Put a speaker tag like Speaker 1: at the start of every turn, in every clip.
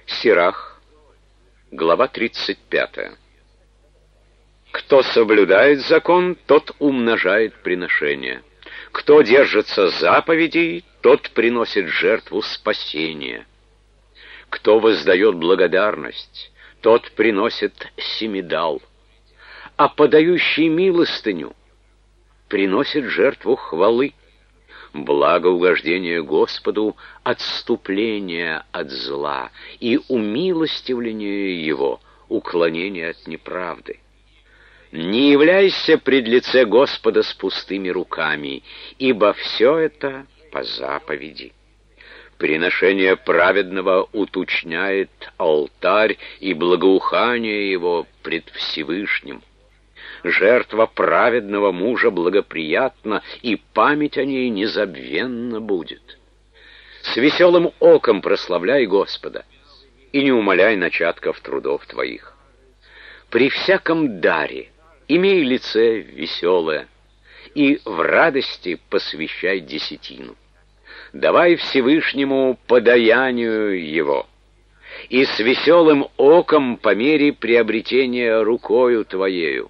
Speaker 1: Сирах, глава 35. Кто соблюдает закон, тот умножает приношение. Кто держится заповедей, тот приносит жертву спасения. Кто воздает благодарность, тот приносит семидал. А подающий милостыню приносит жертву хвалы. Благоугождение Господу — отступление от зла, и умилостивление Его — уклонение от неправды. Не являйся пред лице Господа с пустыми руками, ибо все это по заповеди. Приношение праведного уточняет алтарь и благоухание его пред Всевышним. Жертва праведного мужа благоприятна, и память о ней незабвенна будет. С веселым оком прославляй Господа, и не умаляй начатков трудов твоих. При всяком даре имей лице веселое, и в радости посвящай десятину. Давай Всевышнему подаянию его, и с веселым оком по мере приобретения рукою твоею.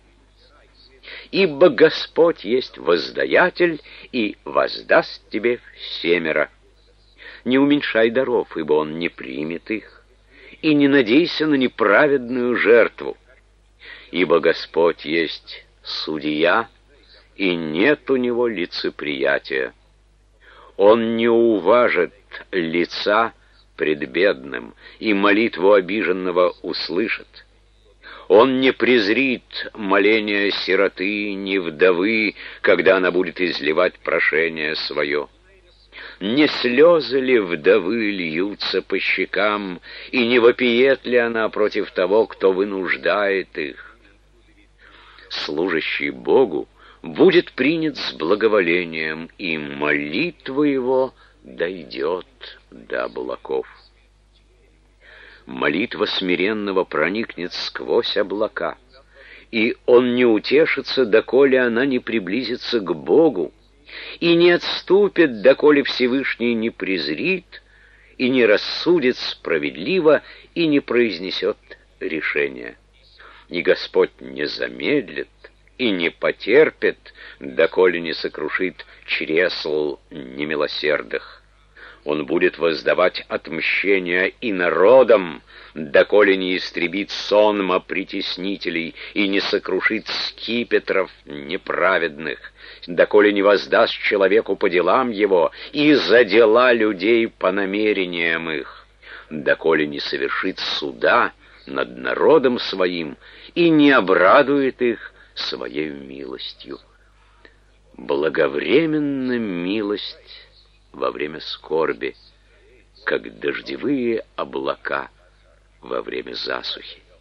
Speaker 1: Ибо Господь есть воздаятель, и воздаст тебе всемеро. Не уменьшай даров, ибо Он не примет их, и не надейся на неправедную жертву. Ибо Господь есть судья, и нет у Него лицеприятия. Он не уважит лица пред бедным, и молитву обиженного услышит. Он не презрит моления сироты, ни вдовы, когда она будет изливать прошение свое. Не слезы ли вдовы льются по щекам, и не вопиет ли она против того, кто вынуждает их? Служащий Богу будет принят с благоволением, и молитва его дойдет до облаков. Молитва смиренного проникнет сквозь облака, и он не утешится, доколе она не приблизится к Богу, и не отступит, доколе Всевышний не презрит, и не рассудит справедливо, и не произнесет решения. И Господь не замедлит и не потерпит, доколе не сокрушит чресл немилосердых. Он будет воздавать отмщение и народам, доколе не истребит сонма притеснителей и не сокрушит скипетров неправедных, доколе не воздаст человеку по делам его и за дела людей по намерениям их, доколе не совершит суда над народом своим и не обрадует их своей милостью. Благовременна милость во время скорби, как дождевые облака во время засухи.